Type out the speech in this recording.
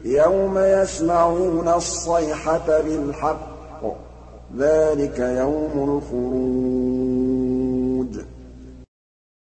يَوْمَ يَسْمَعُونَ الصَّيْحَةَ بِالْحَقِّ ۚ ذَٰلِكَ يَوْمُ الْخُرُوجِ